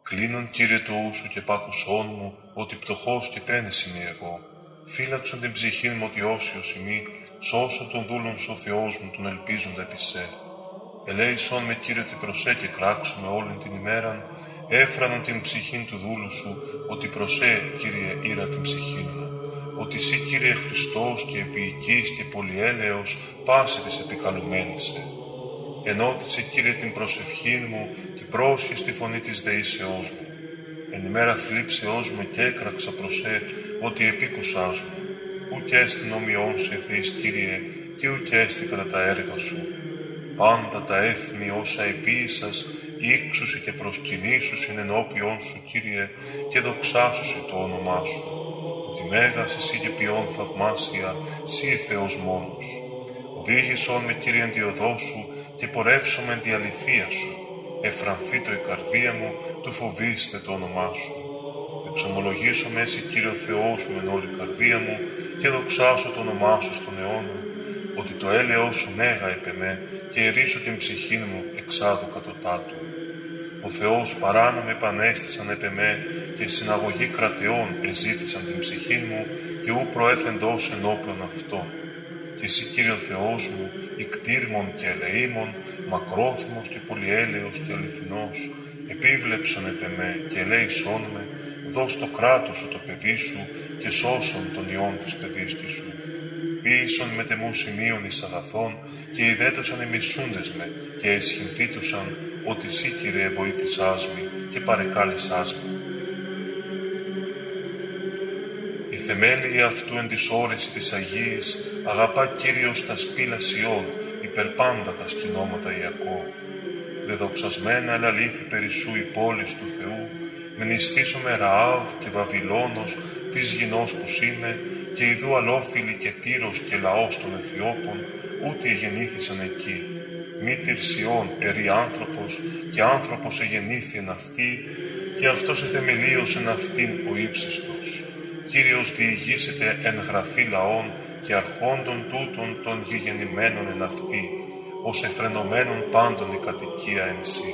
Κλείνον, Κύριε, το ου σου και πάκουσόν μου, ότι πτωχός και πένης είμαι εγώ. Φύλαξον την ψυχήν μου ότι όσιος ημί, σώσον τον δούλον σου ο Θεός μου, τον ελπίζοντα επί σε. Ελέησον με, Κύριε, ότι προσέ και κράξουμε όλην την ημέραν, έφρανον την ψυχήν του δούλου σου, ότι προσέ, Κύριε, ήρα την ψυχήν μου. Ότι εσύ, Κύριε, Χριστός και επιοικής και πολυέλεος, πάση της επικαλουμένησε. Ενώτησε, Κύριε, την προσευχήν μου και πρόσχε στη φωνή της δεήσεώς μου. Εν ημέρα θλίψεώς μου και έκραξα προσέ, ότι επίκουσάς μου. Ουκ έστιν ομοιόν σου εθείς, Κύριε, και ουκ έστι κατά τα έργα σου. Πάντα τα έθνη όσα επίησας, ύξουσι και προσκυνήσουσιν ενώπιον σου, Κύριε, και δοξάσουσι το όνομά σου. Ότι μέγας εσύ και ποιόν θαυμάσια, σύ Θεός μόνος. Οδήγησον με, Κύριε, εν τη οδό σου και πορεύσομαι εν τη αληθεία σου. Εφρανθεί το η καρδία μου, του φοβήστε το όνομά σου. Εξομολογήσομαι εσύ, Κύριο Θεός μου, εν όλη καρδία μου και δοξάσω το όνομά σου στον αιώνα. Ότι το έλεος σου μέγα επ' εμέ και ερίσω την ψυχήν μου εξάδου κατωτάτου. Ο Θεός παράνομοι επανέστησαν επ' εμέ και συναγωγή κρατεών εζήτησαν την ψυχήν μου και ου προέθεντος ενώπιον αυτό. Και εσύ, Κύριο Θεός μου, ικτήρμον και ελεήμον, μακρόθυμος και πολυέλεος και αληθινός, επίβλεψον επ' εμέ και ελέησόν με, δώσ' το κράτος σου το παιδί σου και σώσον τον ιόν της παιδίσκης σου. Ποίησον με τεμού σημείων εις αγαθών και ιδέτωσαν οι μισούντες με και εσχυνθήτουσαν ότι εσύ, Κύριε, βοήθησάς με και παρεκάλεσάς με. Η θεμέλη αυτού εν της όρεση της Αγίας αγαπά Κύριος τα σπήλα Σιών, υπερπάντα τα σκηνώματα Ιακώβ. Δεδοξασμένα ελαλήθη περισσού η πόλης του Θεού, μνηστήσομαι Ραάβ και Βαβυλώνος της γινός που σήμε, και ιδού αλόφιλοι και Τύρος και λαός των Αιθιώπων, ούτε εγεννήθησαν εκεί. Μήτηρ Σιών ερή άνθρωπος, και άνθρωπος εγεννήθη εν αυτή, και αυτός εθεμελίωσε αυτήν ο ύψιστος. Κύριος διηγήσεται εν γραφή λαών και αρχόντων τούτων των γηγεννημένων εν αυτή, ως εφρενωμένων πάντων η κατοικία εν σύ.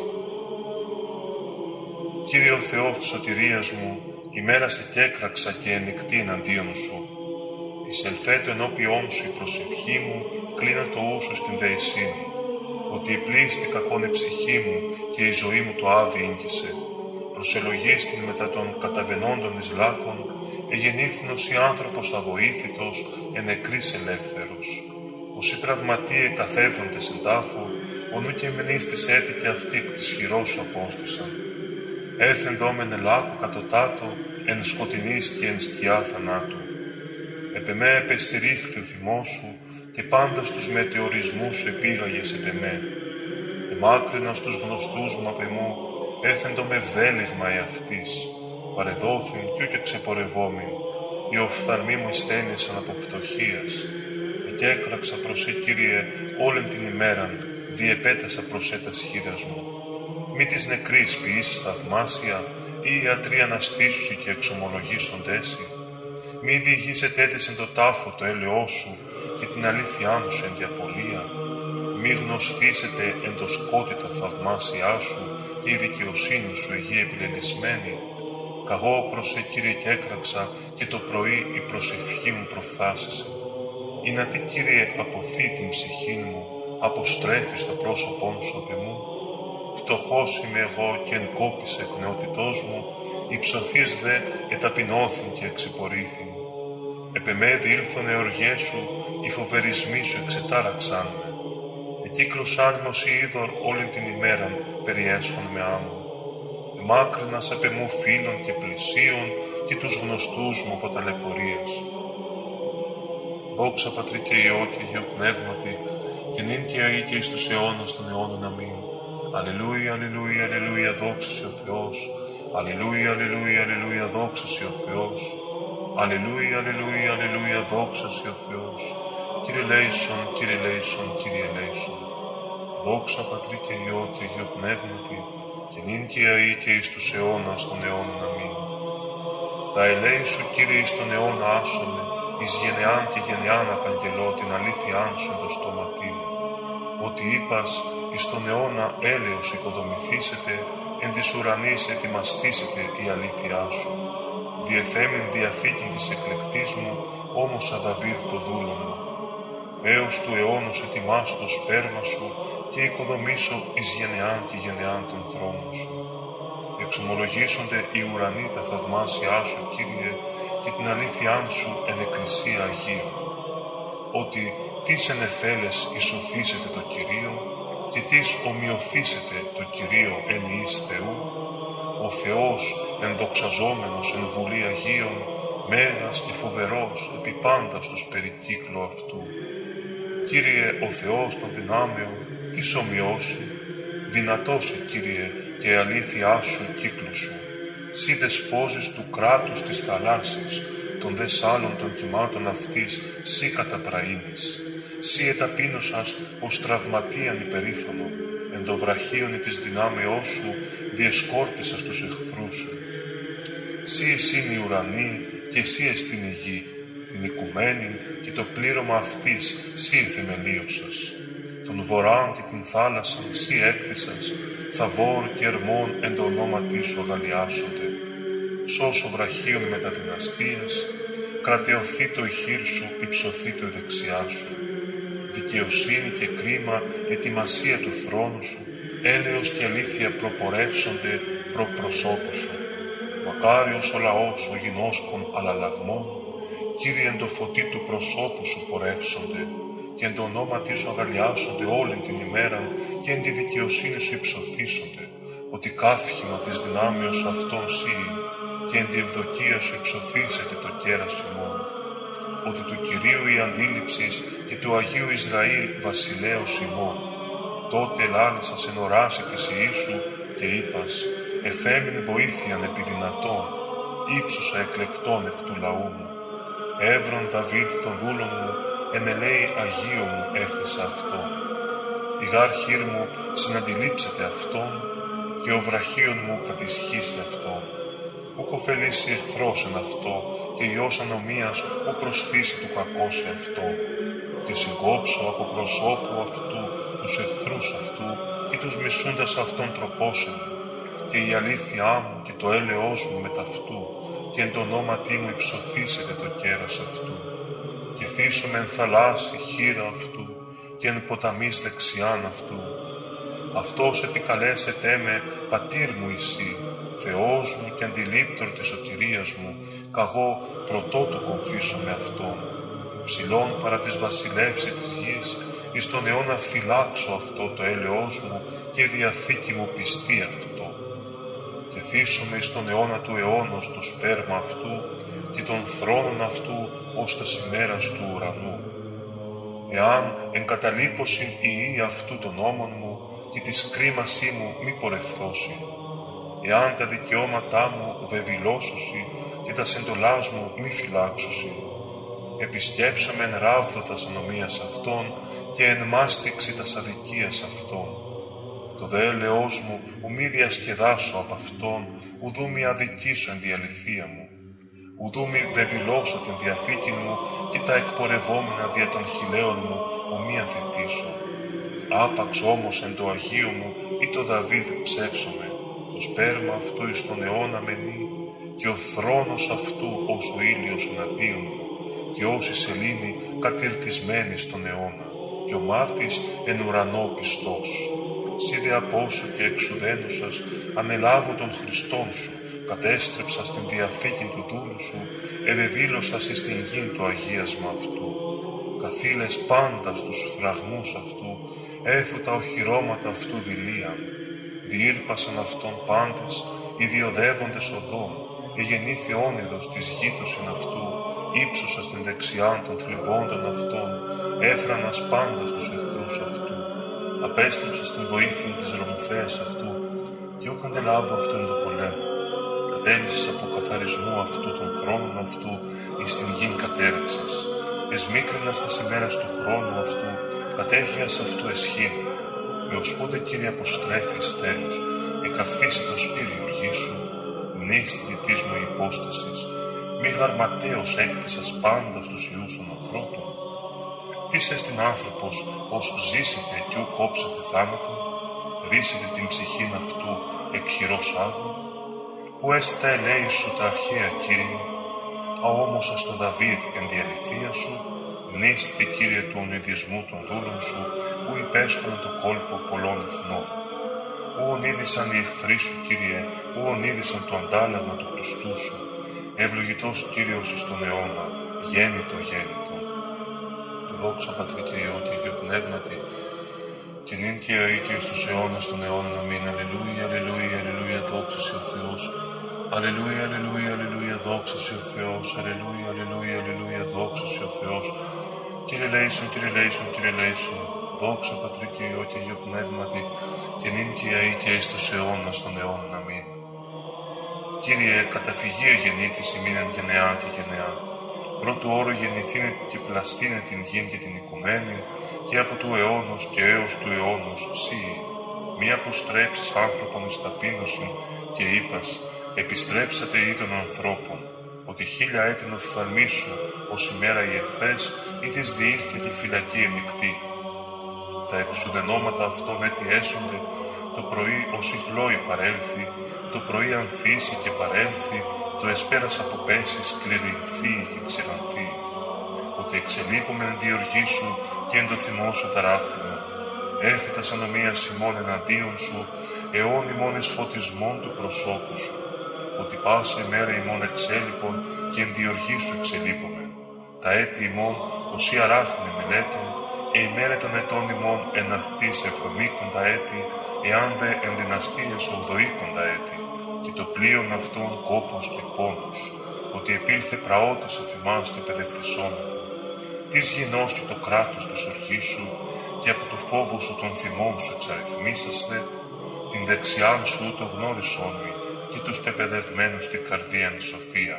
Κύριε ο Θεός της σωτηρίας μου, ημέρασε και έκραξα και ενικτή εναντίον σου. Εισελθέτω ενώπιόν σου η προσευχή μου, κλείνω το ου σου στην δεησύνη. Ότι η πλήστη κακόν η ψυχή μου και η ζωή μου το άδει ήγγισε. Προσελογίστην μετά των καταβενόντων εις λάκων, εγεννήθηνος η άνθρωπος αβοήθητος, εν νεκρής ελεύθερος. Όσοι τραυματίε καθέβοντες εν τάφο, ο νου και μνήστης έτη και αυτοί εκ της χειρός σου απόστησαν. Έθεντο μεν ελάκου κατωτάτω, εν σκοτεινής και εν σκιά θανάτου. Επ' εμέ επεστηρίχθη ο θυμός σου, και πάντα στους μετεωρισμούς σου επήγαγες επ' εμέ. Εμάκρινα στους γνωστούς μου απ' εμού, έθεντο με βδέλιγμα εαυτής. Παρεδόθην κι ούκε ξεπορευόμην, οι οφθαλμοί μου εισθένησαν από πτωχίας. Και έκραξα προς σύ, Κύριε, όλην την ημέραν, διεπέτασα προς έτας χείρας μου. Μη της νεκρής ποιήσεις θαυμάσια, ή οι ιατροί αναστήσουσι και εξομολογήσοντέσι. Μη διηγήσετε έτες εν το τάφο το έλεος σου και την αλήθειά σου εν διαπολία. Μη γνωστήσετε εν το σκότι τα θαυμάσια σου και η δικαιοσύνη σου εγεί επιλελισμένη. Καγώ προς σε, Κύριε, και έκραξα και το πρωί η προσευχή μου προφθάσισε. Ή να τι, Κύριε, αποθεί την ψυχή μου, αποστρέφεις το πρόσωπόν σου απ' εμού. Φτωχός είμαι εγώ και εν κόπησε εκ νεότητός μου, οι ψωθείς δε εταπεινώθην και εξυπορήθην. Επ' εμέ διήλθον οι οργές σου, οι φοβερισμοί σου εξετάραξαν με. Εκύκλωσάν με ως είδωρ όλην την ημέραν, περιέσχον με άμμο. Εμάκρυνας απ' εμού φίλων και πλησίων και τους γνωστούς μου από ταλαιπωρίας. Δόξα Πατρί και Υιό και Αγίου Πνεύματι, και νυν και αεί και εις τους αιώνας των αιώνων. Αμήν. Αλληλούια, αλληλούια, αλληλούια, δόξα σε ο Θεός. Αλληλούια, αλληλούια, αλληλούια, δόξα σε ο Θεός. Αλληλούια, αλληλούια, αλληλούια, δόξα σε ο Θεός. Κύριε λέησον, Κύριε λέησον, Κύριε λέησον. Δόξα Πατρί και Υιό και Αγίου Πνεύματι, και νυν και αεί και εις τους αιώνας των αιώνων. Αμήν. Τα ελέη σου, Κύριε, εις τον αιώνα άσομαι, εις γενεάν και γενεάν απαγγελώ την αλήθειάν σου εν το στόματί μου. Ότι είπας, εις τον αιώνα έλεος οικοδομηθήσετε, εν της ουρανής ετοιμαστήσεται η αλήθειά σου. Διεθέμην διαθήκην της εκλεκτής μου, όμως Δαβίδ το δούλο μου. Έως του αιώνος ετοιμάσω το σπέρμα σου και οικοδομήσω εις γενεάν και γενεάν των θρόνων σου. Εξομολογήσονται οι ουρανοί τα θαυμάσια σου, Κύριε, και την αλήθειά σου εν εκκλησία Αγίου. Ότι τις ενεφέλες ισοθήσετε το Κυρίο και τις ομοιωθήσετε το Κυρίο εν ιής Θεού. Ο Θεός ενδοξαζόμενος εν βουλή Αγίων, μέγας και φοβερός επί πάντα στους περικύκλου αυτού. Κύριε ο Θεός των δυνάμεων, τις ομοιώσει, δυνατός Κύριε και η αλήθειά σου κύκλου σου. Σύ δεσπόζεις του κράτους της θαλάσσης, των δε σάλων των κυμάτων αυτής, σύ καταπραήνεις. Σύ εταπείνωσας ως τραυματίαν υπερήφανο, εν το βραχίονι της δυνάμεώς σου διεσκόρπισας τους εχθρούς σου. Σύ εσύν η ουρανή και εσύ εστιν η γη, την οικουμένην και το πλήρωμα αυτής σύ θεμελίωσας. Τον βορράν και την θάλασσαν σύ έκτισας, Θαβόρ και Ερμών εν το ονόματί σου αγαλιάσονται. Σώσο βραχίων μεταδυναστίας, κρατεωθεί το ηχείρ σου, υψωθεί το η δεξιά σου. Δικαιοσύνη και κρίμα, ετοιμασία του θρόνου σου, έλεος και αλήθεια προπορεύσονται προ προσώπου σου. Μακάριος ο λαός ο γινώσκων αλλαλαγμών, Κύριε εν το φωτί του προσώπου σου πορεύσονται, και εν το ονόματί σου αγαλιάσονται όλη την ημέρα και εν τη δικαιοσύνη σου υψωθήσονται, ότι καύχημα της δυνάμεως αυτών σύ, και εν τη ευδοκία σου υψωθήσεται το κέρας ημών. Ότι του Κυρίου η αντίληψης και του Αγίου Ισραήλ βασιλέως ημών. Τότε ελάλησας εν οράση της Ιησού και είπας, εφέμεινε βοήθειαν επί δυνατών, ύψωσα εκλεκτών εκ του λαού μου. Εύρων Δαβίδ τον δούλον μου, εν ελέη Αγίου μου έχρισα αυτό. Η γάρ χείρ μου συναντιλήψεται αυτόν, και ο βραχίων μου κατησχίσει αυτόν. Ουκ ωφελήσει εχθρός εν αυτό, και ιός ανομίας ου προσθήσει του κακώσει αυτό. Και συγκόψω από προσώπου αυτού τους εχθρούς αυτού, ή τους μισούντας αυτόν τροπώσεων. Και η αλήθειά μου και το έλεος μου μετ' αυτού, και εν το ονόματί μου υψωθήσεται το κέρας αυτού. Και θύσομαι εν θαλάσσι χείρα αυτού, και εν ποταμής δεξιάν αυτού. Αυτός επικαλέσετε με, πατήρ μου εσύ, Θεός μου και αντιλήπτορ της σωτηρίας μου, καγώ πρωτότου κομφίσω με αυτόν. Ψηλών παρά της βασιλεύση της γης, εις τον αιώνα φυλάξω αυτό το έλεος μου και η διαθήκη μου πιστεί αυτό. Και θύσομαι εις τον αιώνα του αιώνος το σπέρμα αυτού και των θρόνων αυτού ως τας ημέρας του ουρανού. Εάν εγκαταλείπωσιν η ή αυτού των νόμων μου και της κρίμασή μου μη πορευθώσει, εάν τα δικαιώματά μου βεβηλώσωση και τα εντολάς μου μη φυλάξωση, επισκέψαμε εν ράβδο τας ανομίας αυτών και εν μάστιξη τας αδικίας αυτών. Το δε έλεος μου ου μη διασκεδάσω απ' αυτόν, ουδού μη αδικήσω εν τη αληθεία μου, ουδού μη βεβηλώσω την διαθήκη μου και τα εκπορευόμενα δια των χιλέων μου ου μη αθετήσω. Άπαξ όμως εν το Αγίο μου ή το Δαβίδ ψεύσομαι, το σπέρμα αυτού εις τον αιώνα μενεί, και ο θρόνος αυτού ως ο ήλιος εναντίον μου, και ως η σελήνη κατηρτισμένη στον αιώνα, και ο μάρτης εν ουρανό πιστός. Σύ δε απόσου και εξουδένωσας, ανελάβω των Χριστών σου, κατέστρεψα στην διαθήκη του δούλου σου, εδεδήλωσας εις την γην το αγίασμα αυτού. Καθήλες πάντα στους φραγμούς αυτού, έθουτα οχυρώματα αυτού δηλίαν. Διήρπασαν αυτόν πάντες, οι διοδεύοντες οδών, η γεννήθη όνειδος της γήτωσιν αυτού, ύψωσα στην δεξιάν των θλιβόντων αυτών, έφρανας πάντα στους εχθρούς αυτού. Απέστρεψα στην βοήθεια της ρομφέας αυτού, και ο καντελάβω αυτόν του πολέμου. Κατέλυσες από καθαρισμού αυτού των θρόνων αυτού, εις την γην κατέραξες. Εσμίκρινας τας ημέρας του χρόνου αυτού, κατέχειας αυτού εσχήνη. Έως πότε, Κύριε, αποστρέφεις τέλος, εκαρθήσει το σπίρι οργή σου, νύστη της μου υπόστασης, μη γαρματέως έκτισας πάντα στους ιούς των ανθρώπων. Τίς εστιν άνθρωπος, ως ζήσετε κι ου κόψατε θάνατον, ρίσετε την ψυχήν αυτού, εκ χειρός άδου, που έστι τα ελέη σου τα αρχαία, Κύριε, αόμοσα στο Δαβίδ εν τη αληθεία σου, μνήστη, Κύριε, του ονειδισμού των δούλων σου, που υπέσχοναν το κόλπο πολλών εθνών. Ου ονείδησαν οι εχθροί σου, Κύριε, ου ονείδησαν το αντάλλαγμα του Χριστού σου, ευλογητός Κύριος εις τον αιώνα, γέννητο, γέννητο. Δόξα Πατρί και Υιό και Αγίου Πνεύματι, και νυν και αεί και εις τους αιώνας των αιώνων. Αμήν. Αλληλούια, αλληλούια, αλληλούια, δόξα σοι ο Θεός. Αλληλούια, αλληλούια, αλληλούια, δόξα σοι ο Θεός. Αλληλούια, αλληλούια, αλληλούια, δόξα σοι ο Θεός. Κύριε λέησον, Κύριε λέησον, Κύριε λέησον. Δόξα Πατρί και Υιό και Αγίου Πνεύματι, και νυν και αεί και εις τους αιώνας των αιώνων. Αμήν. Κύριε, καταφυγείο γεννήθης ημίν εν γενεά και γενεά. Πρώτου όρου γεννηθήνε και πλαστήνε την γην και την οικουμένη, και από του αιώνος και έως του αιώνος σύ. Μία που στρέψεις άνθρωπον εις ταπείνωσιν και είπας, επιστρέψατε ή των ανθρώπων, ότι 1000 έτην οφθαλμί σου, ως ημέρα η εχθές, ή της διήλθε και φυλακή ενικτή. Τα εξουδενώματα αυτών έτη έσονται, το πρωί ως η χλώη παρέλθει, το πρωί ανθίσει και παρέλθει, το εσπέρας αποπέσει, σκληρυνθεί και ξηρανθεί. Ότι εξελείπουμε εν διοργή σου και εν το θυμό σου ταράχθημα. Έφυτα σαν ομοία ημών εναντίον σου, αιών ημών εις φωτισμών του προσώπου σου. Ότι πάσε μέρα ημών εξέλιπων και εν διοργή σου εξελείπουμε. Τα έτη ημών ως η αράχνη μελέτων, ημέρα των ετών ημών εν αυτής εβδομήκοντα έτη, εάν δε εν δυναστείες ογδοήκοντα έτη, και το πλοίον αυτών κόπος και πόνος, ότι επήλθε πραότης εφημάς και παιδευθυσόμεθα. Της γινός και το κράτος της οργής σου, και από το φόβο σου των θυμών σου εξαριθμίσαστε, την δεξιάν σου το γνώρισόν μη, και τους πεπαιδευμένους την καρδίαν σοφία.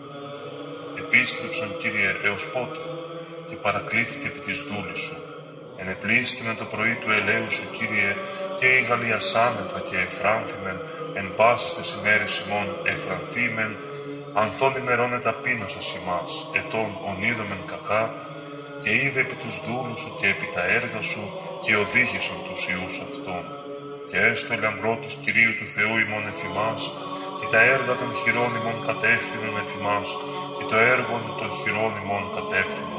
Επίστρεψον, Κύριε, έως πότε, και παρακλήθητε επί της δούλης σου. Ενεπλήστη με το πρωί του ελαίου σου, Κύριε, και η γαλλιασάμεθα και εφράνθημεν, εν πάσης τες ημέρες ημών εφρανθήμεν, ανθών ημερών εταπείνωσας ημάς, ετών ονείδομεν κακά, και είδε επί τους δούλους σου και επί τα έργα σου, και οδήγησον τους ιούς αυτών. Και έστω λαμπρό της Κυρίου του Θεού ημών εφημάς, και τα έργα των χειρών ημών κατεύθυνον εφημάς, και το έργο των χειρών ημών κατεύθυνον.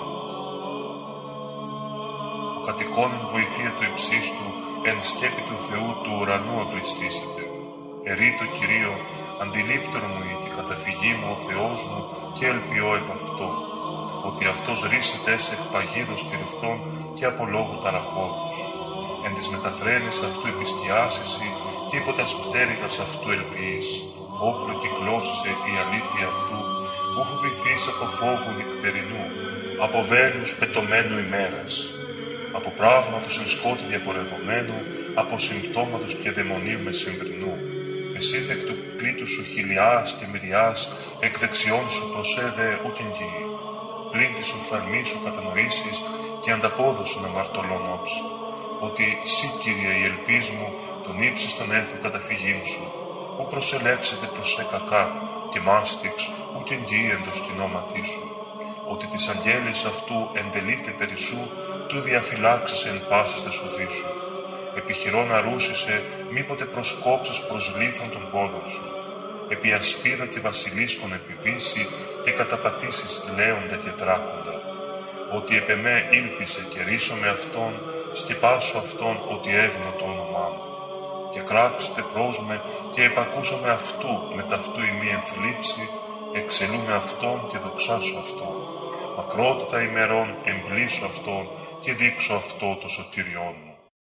Ο κατοικών εν βοηθεία του υψίστου, εν σκέπη του Θεού του ουρανού αυλιστήσετε. Ερεί το Κυρίο, αντιλήπτορ μου και καταφυγή μου ο Θεός μου, και ελπιώ επ' αυτό, ότι αυτός ρίσεται σε εκ παγίδος τυρευτών και από λόγου ταραχώδους. Εν της μεταφρένης αυτού επισκιάσεσαι, και υπό τας πτέρυγας αυτού ελπίης. Όπλο κυκλώσισε η αλήθεια αυτού, ούχου βυθείς από φόβου νυκτερινού, από βέλους πετωμένου ημέρας, από πράγματος εν σκότη διαπορευωμένου, από συμπτώματος και δαιμονίου μεσημβρινού. Εσύτε εκ του κλήτου σου χιλιάς και μυριάς, εκ δεξιών σου προσέδε ούκεν γη. Πλην της οφθαλμής σου κατανοήσεις και ανταπόδοσον αμαρτωλών όψη. Ότι σύ, Κύριε, η ελπίς μου, τον ύψης των έθνων καταφυγήν σου, ου προσελεύσετε προς σε κακά, και μάστιξ ούκεν γη εν το στηνόματί σου. Ότι της αγγέλης αυτού εντελείται περί σου, του διαφυλάξεσαι εν πάσης τες οδείς σου. Επιχειρών αρούσισε, μήποτε προσκόψεις προς λίθον των πόδων σου. Επί ασπίδα και βασιλίσκον επιβήσει, και καταπατήσεις λέοντα και δράκοντα. Ότι επ' εμέ ήλπισε και ρίσω με αυτόν, σκεπάσω αυτόν ότι έβνω το όνομά μου. Και κράξτε προς με και επακούσω με αυτού, με ταυτού ημί ενθλίψη, εξελού με αυτόν και δοξάσω αυτόν. Μακρότητα ημερών εμπλήσω αυτόν και δείξω αυτό το σωτήριόν μου.